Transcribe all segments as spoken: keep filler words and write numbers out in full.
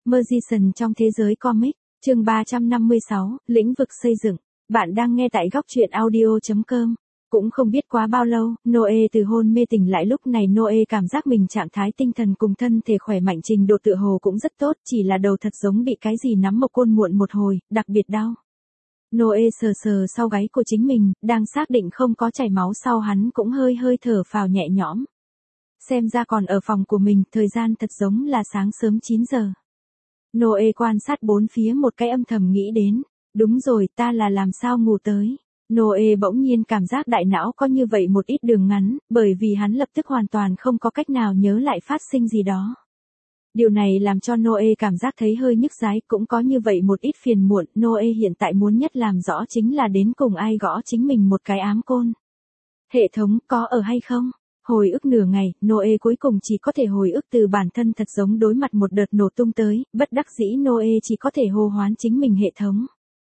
Magician trong thế giới comic, chương ba trăm năm mươi sáu, lĩnh vực xây dựng. Bạn đang nghe tại góc truyện audio chấm com. Cũng không biết quá bao lâu, Noe từ hôn mê tỉnh lại. Lúc này Noe cảm giác mình trạng thái tinh thần cùng thân thể khỏe mạnh, trình độ tựa hồ cũng rất tốt, chỉ là đầu thật giống bị cái gì nắm một côn muộn một hồi, đặc biệt đau. Noe sờ sờ sau gáy của chính mình, đang xác định không có chảy máu sau, hắn cũng hơi hơi thở phào nhẹ nhõm. Xem ra còn ở phòng của mình, thời gian thật giống là sáng sớm chín giờ. Noe quan sát bốn phía một cái, âm thầm nghĩ đến, đúng rồi, ta là làm sao ngủ tới. Noe bỗng nhiên cảm giác đại não có như vậy một ít đường ngắn, bởi vì hắn lập tức hoàn toàn không có cách nào nhớ lại phát sinh gì đó. Điều này làm cho Noe cảm giác thấy hơi nhức dái, cũng có như vậy một ít phiền muộn. Noe hiện tại muốn nhất làm rõ chính là đến cùng ai gõ chính mình một cái ám côn. Hệ thống có ở hay không? Hồi ức nửa ngày, Noe cuối cùng chỉ có thể hồi ức từ bản thân thật giống đối mặt một đợt nổ tung tới, bất đắc dĩ Noe chỉ có thể hô hoán chính mình hệ thống.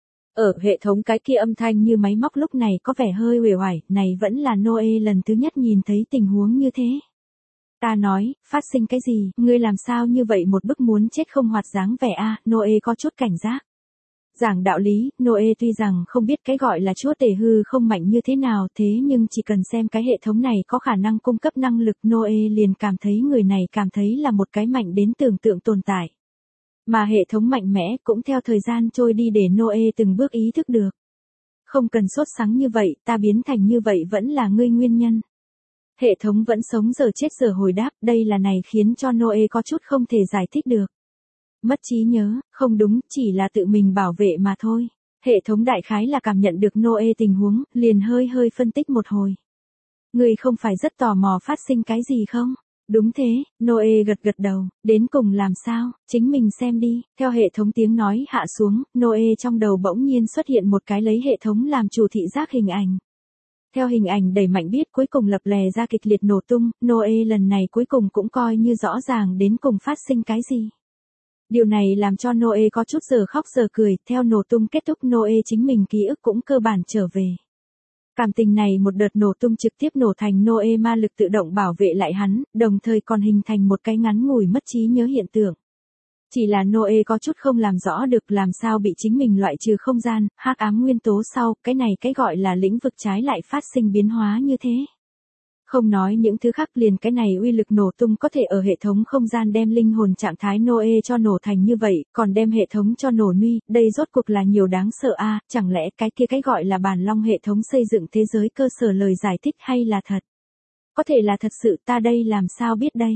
Ở hệ thống cái kia âm thanh như máy móc lúc này có vẻ hơi uể oải, này vẫn là Noe lần thứ nhất nhìn thấy tình huống như thế. Ta nói, phát sinh cái gì, ngươi làm sao như vậy một bức muốn chết không hoạt dáng vẻ a? Noe có chút cảnh giác. Giảng đạo lý, Noe tuy rằng không biết cái gọi là chúa tể hư không mạnh như thế nào, thế nhưng chỉ cần xem cái hệ thống này có khả năng cung cấp năng lực, Noe liền cảm thấy người này cảm thấy là một cái mạnh đến tưởng tượng tồn tại. Mà hệ thống mạnh mẽ cũng theo thời gian trôi đi để Noe từng bước ý thức được. Không cần sốt sắng như vậy, ta biến thành như vậy vẫn là ngươi nguyên nhân. Hệ thống vẫn sống giờ chết giờ hồi đáp, đây là này khiến cho Noe có chút không thể giải thích được. Mất trí nhớ, không đúng, chỉ là tự mình bảo vệ mà thôi. Hệ thống đại khái là cảm nhận được Noe tình huống, liền hơi hơi phân tích một hồi. Ngươi không phải rất tò mò phát sinh cái gì không? Đúng thế, Noe gật gật đầu, đến cùng làm sao, chính mình xem đi. Theo hệ thống tiếng nói hạ xuống, Noe trong đầu bỗng nhiên xuất hiện một cái lấy hệ thống làm chủ thị giác hình ảnh. Theo hình ảnh đẩy mạnh biết cuối cùng lập lè ra kịch liệt nổ tung, Noe lần này cuối cùng cũng coi như rõ ràng đến cùng phát sinh cái gì. Điều này làm cho Noe có chút giờ khóc giờ cười, theo nổ tung kết thúc Noe chính mình ký ức cũng cơ bản trở về. Cảm tình này một đợt nổ tung trực tiếp nổ thành Noe ma lực tự động bảo vệ lại hắn, đồng thời còn hình thành một cái ngắn ngủi mất trí nhớ hiện tượng. Chỉ là Noe có chút không làm rõ được làm sao bị chính mình loại trừ không gian, hắc ám nguyên tố sau, cái này cái gọi là lĩnh vực trái lại phát sinh biến hóa như thế. Không nói những thứ khác, liền cái này uy lực nổ tung có thể ở hệ thống không gian đem linh hồn trạng thái Noe cho nổ thành như vậy, còn đem hệ thống cho nổ nuy, đây rốt cuộc là nhiều đáng sợ a, à, chẳng lẽ cái kia cái gọi là bản long hệ thống xây dựng thế giới cơ sở lời giải thích hay là thật? Có thể là thật sự, ta đây làm sao biết đây?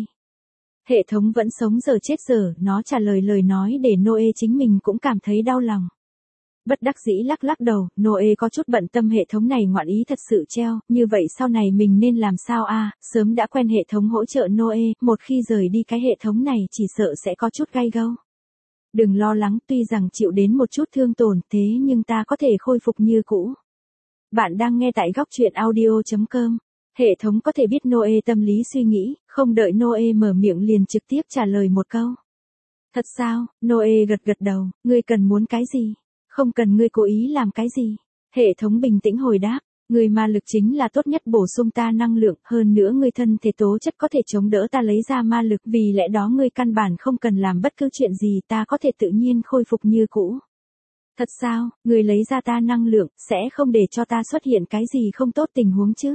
Hệ thống vẫn sống giờ chết giờ, nó trả lời lời nói để Noe chính mình cũng cảm thấy đau lòng. Bất đắc dĩ lắc lắc đầu, Noe có chút bận tâm hệ thống này ngoạn ý thật sự treo, như vậy sau này mình nên làm sao a? À, sớm đã quen hệ thống hỗ trợ Noe, một khi rời đi cái hệ thống này chỉ sợ sẽ có chút gay gâu. Đừng lo lắng, tuy rằng chịu đến một chút thương tổn, thế nhưng ta có thể khôi phục như cũ. Bạn đang nghe tại góc truyện audio chấm com. Hệ thống có thể biết Noe tâm lý suy nghĩ, không đợi Noe mở miệng liền trực tiếp trả lời một câu. Thật sao? Noe gật gật đầu, ngươi cần muốn cái gì? Không cần ngươi cố ý làm cái gì. Hệ thống bình tĩnh hồi đáp, ngươi ma lực chính là tốt nhất bổ sung ta năng lượng, hơn nữa ngươi thân thể tố chất có thể chống đỡ ta lấy ra ma lực, vì lẽ đó ngươi căn bản không cần làm bất cứ chuyện gì, ta có thể tự nhiên khôi phục như cũ. Thật sao, ngươi lấy ra ta năng lượng, sẽ không để cho ta xuất hiện cái gì không tốt tình huống chứ?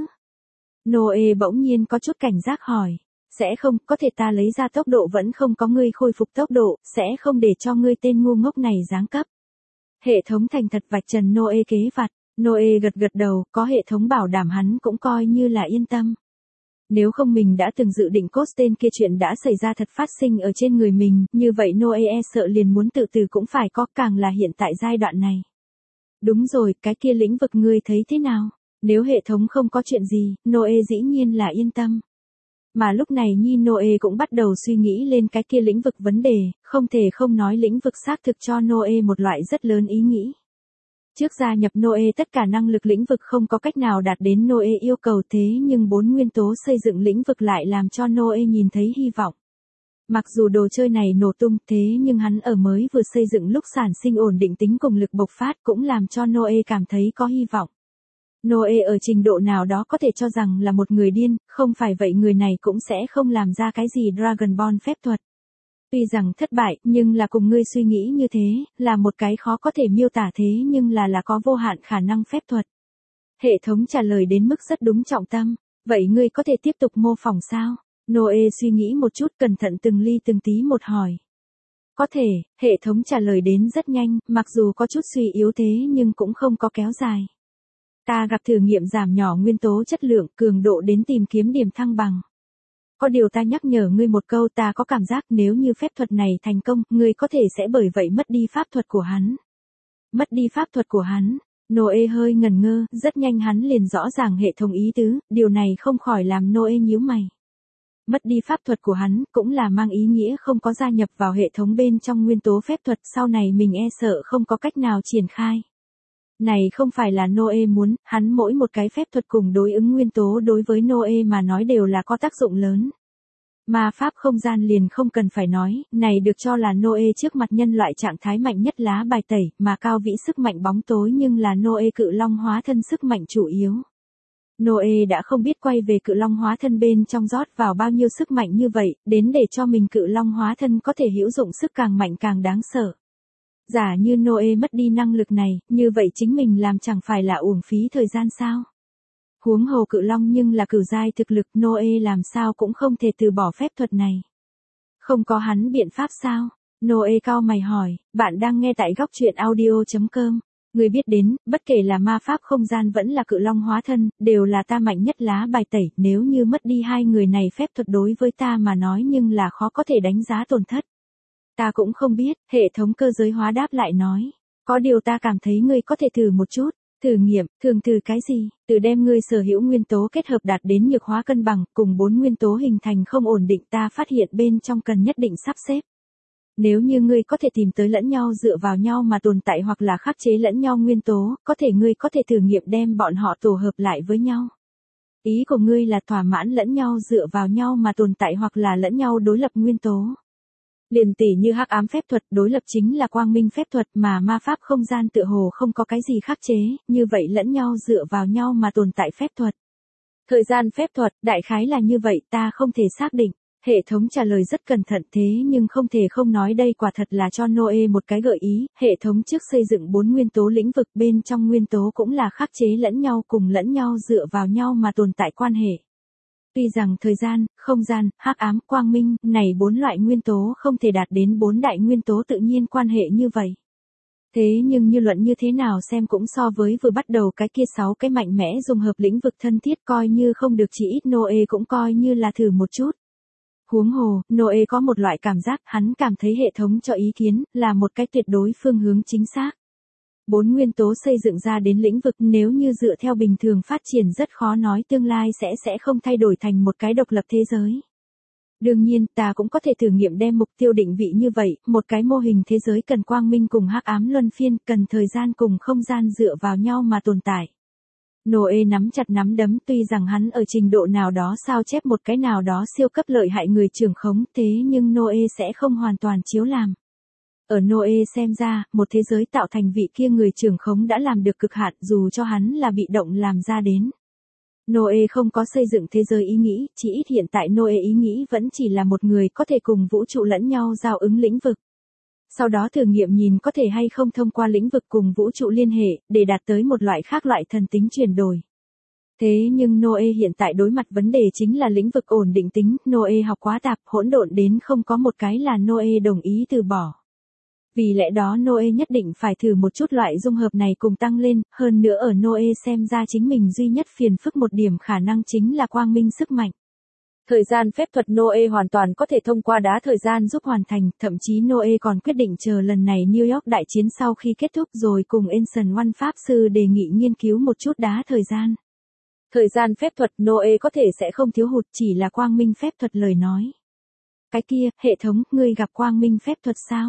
Noe bỗng nhiên có chút cảnh giác hỏi. Sẽ không, có thể ta lấy ra tốc độ vẫn không có ngươi khôi phục tốc độ, sẽ không để cho ngươi tên ngu ngốc này giáng cấp. Hệ thống thành thật vạch trần Noe kế vặt, Noe gật gật đầu, có hệ thống bảo đảm hắn cũng coi như là yên tâm. Nếu không mình đã từng dự định cốt tên kia chuyện đã xảy ra thật phát sinh ở trên người mình, như vậy Noe e sợ liền muốn tự tử cũng phải có, càng là hiện tại giai đoạn này. Đúng rồi, cái kia lĩnh vực ngươi thấy thế nào? Nếu hệ thống không có chuyện gì, Noe dĩ nhiên là yên tâm. Mà lúc này Nhi Noe cũng bắt đầu suy nghĩ lên cái kia lĩnh vực vấn đề, không thể không nói lĩnh vực xác thực cho Noe một loại rất lớn ý nghĩ. Trước gia nhập Noe tất cả năng lực lĩnh vực không có cách nào đạt đến Noe yêu cầu, thế nhưng bốn nguyên tố xây dựng lĩnh vực lại làm cho Noe nhìn thấy hy vọng. Mặc dù đồ chơi này nổ tung, thế nhưng hắn ở mới vừa xây dựng lúc sản sinh ổn định tính cùng lực bộc phát cũng làm cho Noe cảm thấy có hy vọng. Noe ở trình độ nào đó có thể cho rằng là một người điên, không phải vậy người này cũng sẽ không làm ra cái gì Dragon Ball phép thuật. Tuy rằng thất bại, nhưng là cùng ngươi suy nghĩ như thế, là một cái khó có thể miêu tả thế nhưng là là có vô hạn khả năng phép thuật. Hệ thống trả lời đến mức rất đúng trọng tâm. Vậy ngươi có thể tiếp tục mô phỏng sao? Noe suy nghĩ một chút, cẩn thận từng ly từng tí một hỏi. Có thể, hệ thống trả lời đến rất nhanh, mặc dù có chút suy yếu thế nhưng cũng không có kéo dài. Ta gặp thử nghiệm giảm nhỏ nguyên tố chất lượng, cường độ đến tìm kiếm điểm thăng bằng. Có điều ta nhắc nhở ngươi một câu, ta có cảm giác nếu như phép thuật này thành công, ngươi có thể sẽ bởi vậy mất đi pháp thuật của hắn. Mất đi pháp thuật của hắn. Noe hơi ngần ngơ, rất nhanh hắn liền rõ ràng hệ thống ý tứ, điều này không khỏi làm Noe nhíu mày. Mất đi pháp thuật của hắn, cũng là mang ý nghĩa không có gia nhập vào hệ thống bên trong nguyên tố phép thuật, sau này mình e sợ không có cách nào triển khai. Này không phải là Noe muốn, hắn mỗi một cái phép thuật cùng đối ứng nguyên tố đối với Noe mà nói đều là có tác dụng lớn. Ma pháp không gian liền không cần phải nói, này được cho là Noe trước mặt nhân loại trạng thái mạnh nhất lá bài tẩy, mà cao vĩ sức mạnh bóng tối nhưng là Noe cự long hóa thân sức mạnh chủ yếu. Noe đã không biết quay về cự long hóa thân bên trong rót vào bao nhiêu sức mạnh như vậy, đến để cho mình cự long hóa thân có thể hữu dụng sức càng mạnh càng đáng sợ. Giả như Noe mất đi năng lực này, như vậy chính mình làm chẳng phải là uổng phí thời gian sao? Huống hồ cự long nhưng là cửu giai thực lực, Noe làm sao cũng không thể từ bỏ phép thuật này. Không có hắn biện pháp sao? Noe cau mày hỏi, bạn đang nghe tại góc truyện audio chấm com. Người biết đến, bất kể là ma pháp không gian vẫn là cự long hóa thân, đều là ta mạnh nhất lá bài tẩy, nếu như mất đi hai người này phép thuật đối với ta mà nói nhưng là khó có thể đánh giá tổn thất. Ta cũng không biết, hệ thống cơ giới hóa đáp lại nói. Có điều ta cảm thấy ngươi có thể thử một chút. Thử nghiệm, thường từ cái gì? Từ đem ngươi sở hữu nguyên tố kết hợp đạt đến nhược hóa cân bằng, cùng bốn nguyên tố hình thành không ổn định, ta phát hiện bên trong cần nhất định sắp xếp. Nếu như ngươi có thể tìm tới lẫn nhau dựa vào nhau mà tồn tại hoặc là khắc chế lẫn nhau nguyên tố, có thể ngươi có thể thử nghiệm đem bọn họ tổ hợp lại với nhau. Ý của ngươi là thỏa mãn lẫn nhau dựa vào nhau mà tồn tại hoặc là lẫn nhau đối lập nguyên tố. Liền tỉ như hắc ám phép thuật đối lập chính là quang minh phép thuật, mà ma pháp không gian tựa hồ không có cái gì khắc chế, như vậy lẫn nhau dựa vào nhau mà tồn tại phép thuật. Thời gian phép thuật, đại khái là như vậy, ta không thể xác định. Hệ thống trả lời rất cẩn thận thế nhưng không thể không nói đây quả thật là cho Noe một cái gợi ý, hệ thống trước xây dựng bốn nguyên tố lĩnh vực, bên trong nguyên tố cũng là khắc chế lẫn nhau cùng lẫn nhau dựa vào nhau mà tồn tại quan hệ. Tuy rằng thời gian, không gian, hắc ám, quang minh, này bốn loại nguyên tố không thể đạt đến bốn đại nguyên tố tự nhiên quan hệ như vậy. Thế nhưng như luận như thế nào xem cũng so với vừa bắt đầu cái kia sáu cái mạnh mẽ dùng hợp lĩnh vực thân thiết coi như không được, chỉ ít Noe cũng coi như là thử một chút. Huống hồ, Noe có một loại cảm giác, hắn cảm thấy hệ thống cho ý kiến, là một cái tuyệt đối phương hướng chính xác. Bốn nguyên tố xây dựng ra đến lĩnh vực nếu như dựa theo bình thường phát triển rất khó nói tương lai sẽ sẽ không thay đổi thành một cái độc lập thế giới. Đương nhiên, ta cũng có thể thử nghiệm đem mục tiêu định vị như vậy, một cái mô hình thế giới cần quang minh cùng hắc ám luân phiên, cần thời gian cùng không gian dựa vào nhau mà tồn tại. Noe nắm chặt nắm đấm, tuy rằng hắn ở trình độ nào đó sao chép một cái nào đó siêu cấp lợi hại người trưởng khống, thế nhưng Noe sẽ không hoàn toàn chiếu làm. Ở Noe xem ra, một thế giới tạo thành vị kia người trưởng khống đã làm được cực hạn dù cho hắn là bị động làm ra đến. Noe không có xây dựng thế giới ý nghĩ, chỉ ít hiện tại Noe ý nghĩ vẫn chỉ là một người có thể cùng vũ trụ lẫn nhau giao ứng lĩnh vực. Sau đó thử nghiệm nhìn có thể hay không thông qua lĩnh vực cùng vũ trụ liên hệ, để đạt tới một loại khác loại thần tính chuyển đổi. Thế nhưng Noe hiện tại đối mặt vấn đề chính là lĩnh vực ổn định tính, Noe học quá tạp, hỗn độn đến không có một cái là Noe đồng ý từ bỏ. Vì lẽ đó Noe nhất định phải thử một chút loại dung hợp này cùng tăng lên, hơn nữa ở Noe xem ra chính mình duy nhất phiền phức một điểm khả năng chính là quang minh sức mạnh. Thời gian phép thuật Noe hoàn toàn có thể thông qua đá thời gian giúp hoàn thành, thậm chí Noe còn quyết định chờ lần này New York đại chiến sau khi kết thúc rồi cùng Ancient One Pháp Sư đề nghị nghiên cứu một chút đá thời gian. Thời gian phép thuật Noe có thể sẽ không thiếu hụt, chỉ là quang minh phép thuật lời nói. Cái kia, hệ thống, ngươi gặp quang minh phép thuật sao?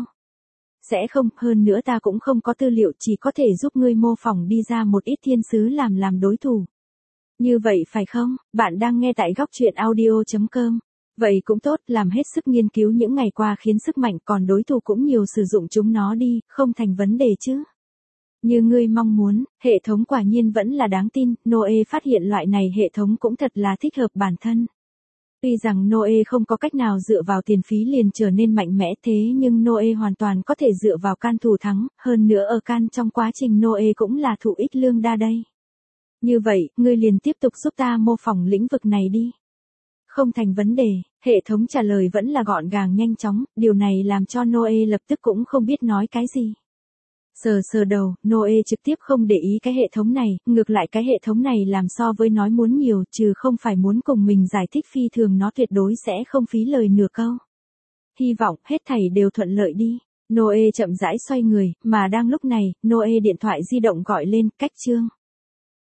Sẽ không, hơn nữa ta cũng không có tư liệu, chỉ có thể giúp ngươi mô phỏng đi ra một ít thiên sứ làm làm đối thủ. Như vậy phải không? Bạn đang nghe tại góc truyện audio chấm com. Vậy cũng tốt, làm hết sức nghiên cứu những ngày qua khiến sức mạnh còn đối thủ cũng nhiều sử dụng chúng nó đi, không thành vấn đề chứ. Như ngươi mong muốn, hệ thống quả nhiên vẫn là đáng tin, Noe phát hiện loại này hệ thống cũng thật là thích hợp bản thân. Tuy rằng Noe không có cách nào dựa vào tiền phí liền trở nên mạnh mẽ thế nhưng Noe hoàn toàn có thể dựa vào can thủ thắng, hơn nữa ở can trong quá trình Noe cũng là thủ ích lương đa đây. Như vậy, ngươi liền tiếp tục giúp ta mô phỏng lĩnh vực này đi. Không thành vấn đề, hệ thống trả lời vẫn là gọn gàng nhanh chóng, điều này làm cho Noe lập tức cũng không biết nói cái gì. Sờ sờ đầu, Noe trực tiếp không để ý cái hệ thống này, ngược lại cái hệ thống này làm so với nói muốn nhiều, trừ không phải muốn cùng mình giải thích phi thường nó tuyệt đối sẽ không phí lời nửa câu. Hy vọng hết thảy đều thuận lợi đi. Noe chậm rãi xoay người, mà đang lúc này, Noe điện thoại di động gọi lên, cách Trương.